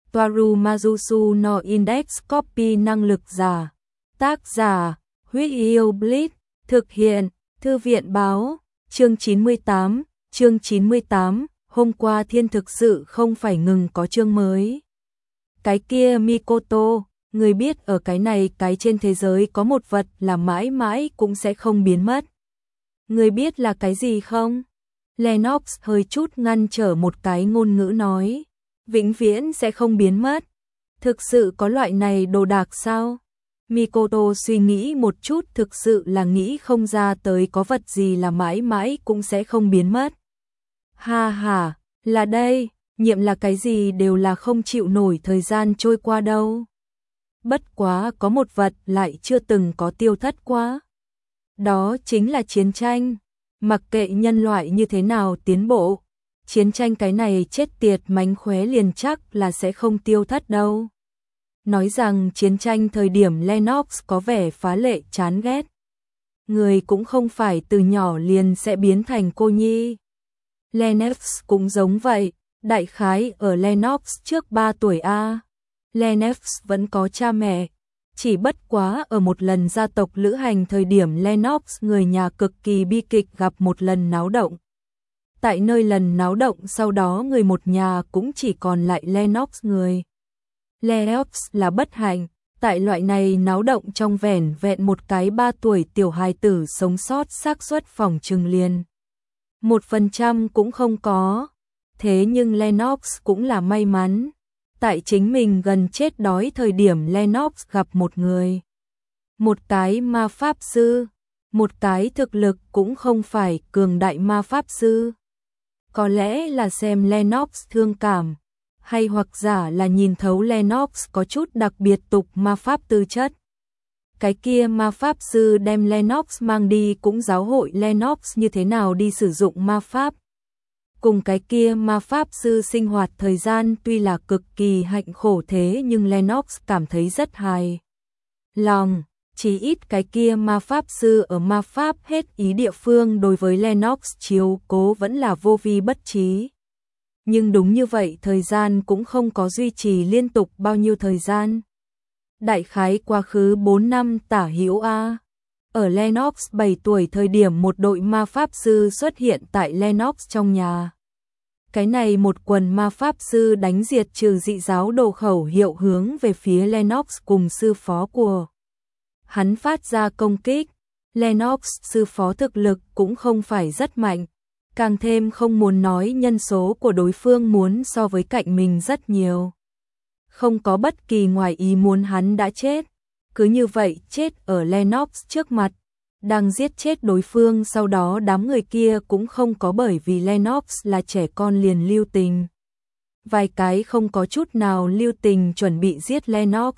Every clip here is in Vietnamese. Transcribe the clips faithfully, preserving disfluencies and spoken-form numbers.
Toaru Majusu no Index Copy năng lực giả. Tác giả, Huyết Yêu Blitz, thực hiện, Thư viện báo, chương chín mươi tám, chương chín mươi tám, hôm qua thiên thực sự không phải ngừng có chương mới. Cái kia Mikoto, người biết ở cái này cái trên thế giới có một vật là mãi mãi cũng sẽ không biến mất. Người biết là cái gì không? Lennox hơi chút ngăn trở một cái ngôn ngữ nói. Vĩnh viễn sẽ không biến mất. Thực sự có loại này đồ đạc sao? Mikoto suy nghĩ một chút, thực sự là nghĩ không ra tới có vật gì là mãi mãi cũng sẽ không biến mất. Ha ha, là đây, nhiệm là cái gì đều là không chịu nổi thời gian trôi qua đâu. Bất quá có một vật lại chưa từng có tiêu thất quá. Đó chính là chiến tranh. Mặc kệ nhân loại như thế nào tiến bộ, chiến tranh cái này chết tiệt mánh khóe liền chắc là sẽ không tiêu thất đâu. Nói rằng chiến tranh thời điểm Lennox có vẻ phá lệ chán ghét. Người cũng không phải từ nhỏ liền sẽ biến thành cô nhi. Lennox cũng giống vậy, đại khái ở Lennox trước ba tuổi A. Lennox vẫn có cha mẹ, chỉ bất quá ở một lần gia tộc lữ hành thời điểm Lennox người nhà cực kỳ bi kịch gặp một lần náo động. Tại nơi lần náo động sau đó người một nhà cũng chỉ còn lại Lennox người. Lennox là bất hạnh, tại loại này náo động trong vẻn vẹn một cái ba tuổi tiểu hài tử sống sót xác suất phỏng chừng liền. Một phần trăm cũng không có. Thế nhưng Lennox cũng là may mắn. Tại chính mình gần chết đói thời điểm Lennox gặp một người. Một cái ma pháp sư. Một cái thực lực cũng không phải cường đại ma pháp sư. Có lẽ là xem Lennox thương cảm, hay hoặc giả là nhìn thấu Lennox có chút đặc biệt tục ma pháp tư chất. Cái kia ma pháp sư đem Lennox mang đi cũng giáo hội Lennox như thế nào đi sử dụng ma pháp. Cùng cái kia ma pháp sư sinh hoạt thời gian tuy là cực kỳ hạnh khổ thế nhưng Lennox cảm thấy rất hài lòng. Chỉ ít cái kia ma pháp sư ở ma pháp hết ý địa phương đối với Lennox chiếu cố vẫn là vô vi bất trí. Nhưng đúng như vậy thời gian cũng không có duy trì liên tục bao nhiêu thời gian. Đại khái quá khứ bốn năm tả hữu A. Ở Lennox bảy tuổi thời điểm một đội ma pháp sư xuất hiện tại Lennox trong nhà. Cái này một quần ma pháp sư đánh diệt trừ dị giáo đồ khẩu hiệu hướng về phía Lennox cùng sư phó của hắn phát ra công kích. Lennox sư phó thực lực cũng không phải rất mạnh, càng thêm không muốn nói nhân số của đối phương muốn so với cạnh mình rất nhiều. Không có bất kỳ ngoài ý muốn hắn đã chết, cứ như vậy chết ở Lennox trước mặt, đang giết chết đối phương. Sau đó đám người kia cũng không có bởi vì Lennox là trẻ con liền lưu tình. Vài cái không có chút nào lưu tình chuẩn bị giết Lennox.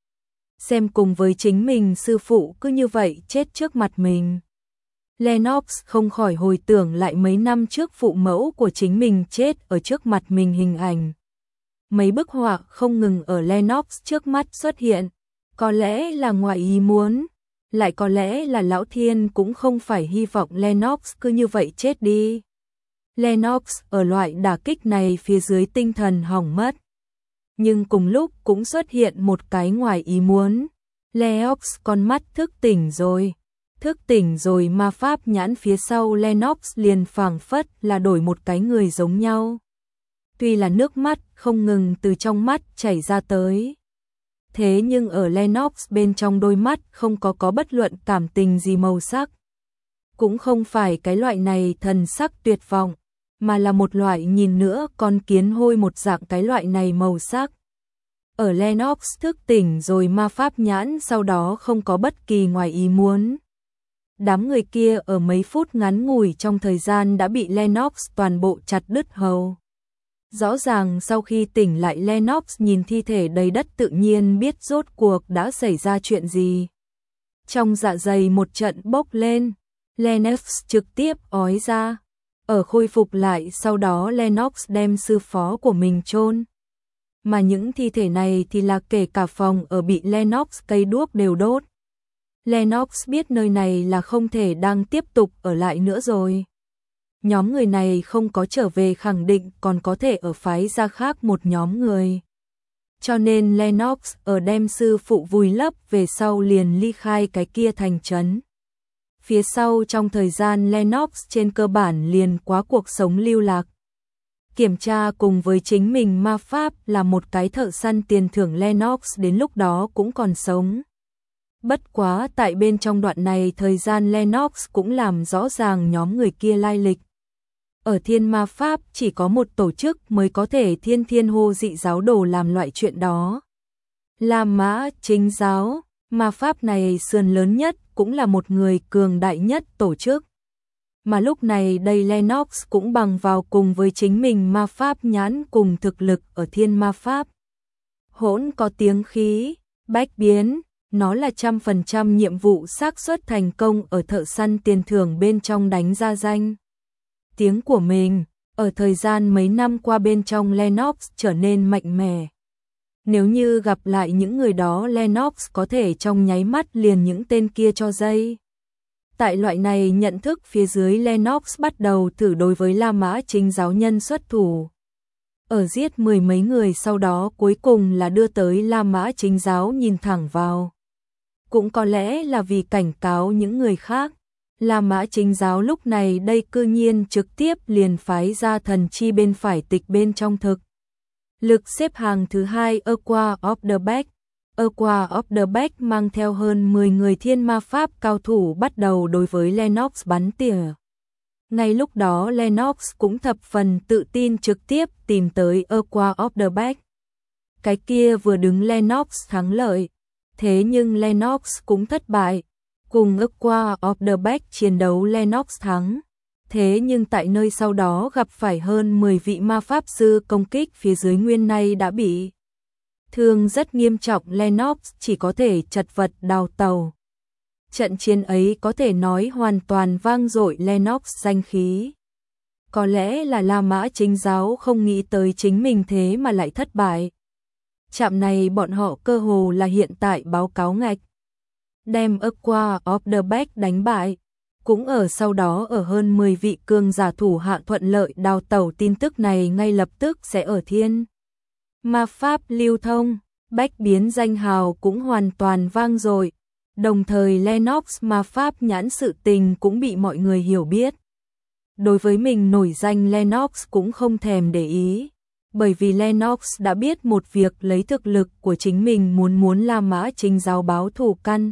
Xem cùng với chính mình sư phụ cứ như vậy chết trước mặt mình. Lennox không khỏi hồi tưởng lại mấy năm trước phụ mẫu của chính mình chết ở trước mặt mình hình ảnh. Mấy bức họa không ngừng ở Lennox trước mắt xuất hiện. Có lẽ là ngoại ý muốn, lại có lẽ là lão thiên cũng không phải hy vọng Lennox cứ như vậy chết đi. Lennox ở loại đả kích này phía dưới tinh thần hỏng mất. Nhưng cùng lúc cũng xuất hiện một cái ngoài ý muốn. Lennox con mắt thức tỉnh rồi. Thức tỉnh rồi ma pháp nhãn phía sau Lennox liền phảng phất là đổi một cái người giống nhau. Tuy là nước mắt không ngừng từ trong mắt chảy ra tới. Thế nhưng ở Lennox bên trong đôi mắt không có có bất luận cảm tình gì màu sắc. Cũng không phải cái loại này thần sắc tuyệt vọng, mà là một loại nhìn nữa con kiến hôi một dạng cái loại này màu sắc. Ở Lennox thức tỉnh rồi ma pháp nhãn sau đó không có bất kỳ ngoài ý muốn. Đám người kia ở mấy phút ngắn ngủi trong thời gian đã bị Lennox toàn bộ chặt đứt hầu. Rõ ràng sau khi tỉnh lại Lennox nhìn thi thể đầy đất tự nhiên biết rốt cuộc đã xảy ra chuyện gì. Trong dạ dày một trận bốc lên, Lennox trực tiếp ói ra. Ở khôi phục lại sau đó Lennox đem sư phó của mình chôn. Mà những thi thể này thì là kể cả phòng ở bị Lennox cây đuốc đều đốt. Lennox biết nơi này là không thể đang tiếp tục ở lại nữa rồi. Nhóm người này không có trở về khẳng định còn có thể ở phái gia khác một nhóm người. cho nên Lennox ở đem sư phụ vùi lấp về sau liền ly khai cái kia thành trấn. Phía sau trong thời gian Lennox trên cơ bản liền quá cuộc sống lưu lạc. Kiểm tra cùng với chính mình ma pháp là một cái thợ săn tiền thưởng Lennox đến lúc đó cũng còn sống. Bất quá tại bên trong đoạn này thời gian Lennox cũng làm rõ ràng nhóm người kia lai lịch. Ở thiên ma pháp chỉ có một tổ chức mới có thể thiên thiên hô dị giáo đồ làm loại chuyện đó. La Mã Chính giáo, ma pháp này sườn lớn nhất cũng là một người cường đại nhất tổ chức. Mà lúc này đây Lennox cũng bằng vào cùng với chính mình ma pháp nhãn cùng thực lực ở thiên ma pháp. Hỗn có tiếng khí, bách biến, nó là trăm phần trăm nhiệm vụ xác suất thành công ở thợ săn tiền thưởng bên trong đánh ra danh tiếng của mình, ở thời gian mấy năm qua bên trong Lennox trở nên mạnh mẽ. Nếu như gặp lại những người đó Lennox có thể trong nháy mắt liền những tên kia cho dây. Tại loại này nhận thức phía dưới Lennox bắt đầu thử đối với La Mã Chính giáo nhân xuất thủ. Ở giết mười mấy người sau đó cuối cùng là đưa tới La Mã Chính giáo nhìn thẳng vào. Cũng có lẽ là vì cảnh cáo những người khác. La Mã Chính giáo lúc này đây cư nhiên trực tiếp liền phái ra thần chi bên phải tịch bên trong thực. Lực xếp hàng thứ hai Aqua of the Back. Aqua of the Back mang theo hơn mười người thiên ma pháp cao thủ bắt đầu đối với Lennox bắn tỉa. Ngay lúc đó Lennox cũng thập phần tự tin trực tiếp tìm tới Aqua of the Back. Cái kia vừa đứng Lennox thắng lợi, thế nhưng Lennox cũng thất bại. Cùng Aqua of the Back chiến đấu Lennox thắng. Thế nhưng tại nơi sau đó gặp phải hơn mười vị ma pháp sư công kích phía dưới nguyên này đã bị thương rất nghiêm trọng, Lennox chỉ có thể chật vật đào tàu. Trận chiến ấy có thể nói hoàn toàn vang dội Lennox danh khí. Có lẽ là La Mã Chính giáo không nghĩ tới chính mình thế mà lại thất bại. Trạm này bọn họ cơ hồ là hiện tại báo cáo ngạch. Đem Aqua of the Back đánh bại. Cũng ở sau đó ở hơn mười vị cường giả thủ hạ thuận lợi đào tẩu, tin tức này ngay lập tức sẽ ở thiên ma pháp lưu thông, bách biến danh hào cũng hoàn toàn vang dội. Đồng thời Lennox ma pháp nhãn sự tình cũng bị mọi người hiểu biết. Đối với mình nổi danh Lennox cũng không thèm để ý, bởi vì Lennox đã biết một việc lấy thực lực của chính mình muốn muốn La Mã Chính giáo báo thù căn.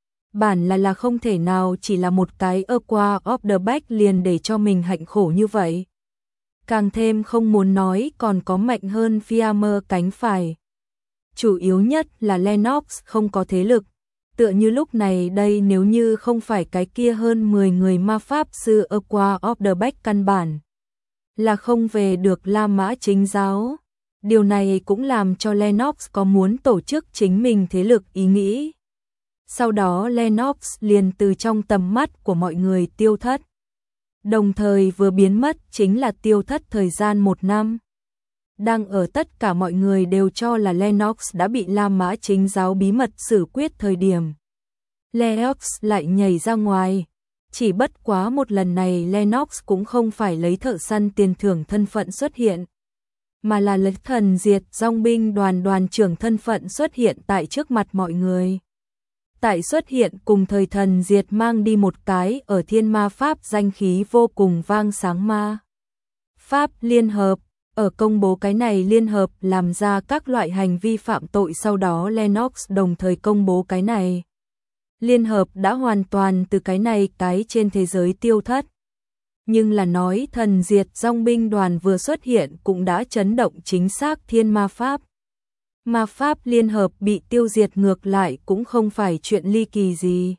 Bản là là không thể nào chỉ là một cái Aqua of the Back liền để cho mình hạnh khổ như vậy. Càng thêm không muốn nói còn có mạnh hơn Fiammer cánh phải. Chủ yếu nhất là Lennox không có thế lực. Tựa như lúc này đây nếu như không phải cái kia hơn mười người ma pháp sư Aqua of the Back căn bản là không về được La Mã Chính giáo. Điều này cũng làm cho Lennox có muốn tổ chức chính mình thế lực ý nghĩ. Sau đó Lennox liền từ trong tầm mắt của mọi người tiêu thất. Đồng thời vừa biến mất chính là tiêu thất thời gian một năm. Đang ở tất cả mọi người đều cho là Lennox đã bị La Mã Chính giáo bí mật xử quyết thời điểm. Lennox lại nhảy ra ngoài. Chỉ bất quá một lần này Lennox cũng không phải lấy thợ săn tiền thưởng thân phận xuất hiện, mà là lấy thần diệt dòng binh đoàn đoàn trưởng thân phận xuất hiện tại trước mặt mọi người. Tại xuất hiện cùng thời thần diệt mang đi một cái ở thiên ma pháp danh khí vô cùng vang sáng ma pháp liên hợp. Ở công bố cái này liên hợp làm ra các loại hành vi phạm tội, sau đó Lennox đồng thời công bố cái này liên hợp đã hoàn toàn từ cái này cái trên thế giới tiêu thất. Nhưng là nói thần diệt dòng binh đoàn vừa xuất hiện cũng đã chấn động chính xác thiên ma pháp. Ma pháp liên hợp bị tiêu diệt ngược lại cũng không phải chuyện ly kỳ gì.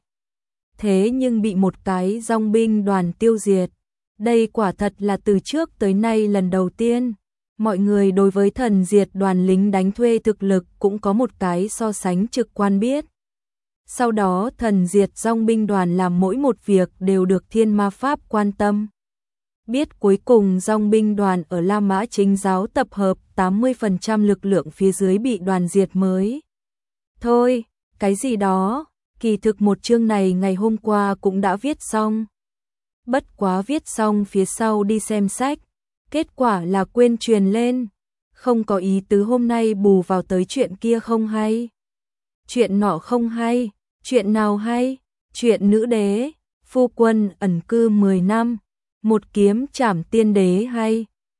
Thế nhưng bị một cái dòng binh đoàn tiêu diệt, đây quả thật là từ trước tới nay lần đầu tiên. Mọi người đối với thần diệt đoàn lính đánh thuê thực lực cũng có một cái so sánh trực quan biết. Sau đó thần diệt dòng binh đoàn làm mỗi một việc đều được thiên ma pháp quan tâm. Biết cuối cùng dòng binh đoàn ở La Mã Chính giáo tập hợp tám mươi phần trăm lực lượng phía dưới bị đoàn diệt mới. Thôi, cái gì đó, kỳ thực một chương này ngày hôm qua cũng đã viết xong. Bất quá viết xong phía sau đi xem sách, kết quả là quên truyền lên. không có ý tứ hôm nay bù vào tới chuyện kia không hay. Chuyện nọ không hay, chuyện nào hay? Chuyện nữ đế, phu quân ẩn cư mười năm, một kiếm trảm tiên đế hay.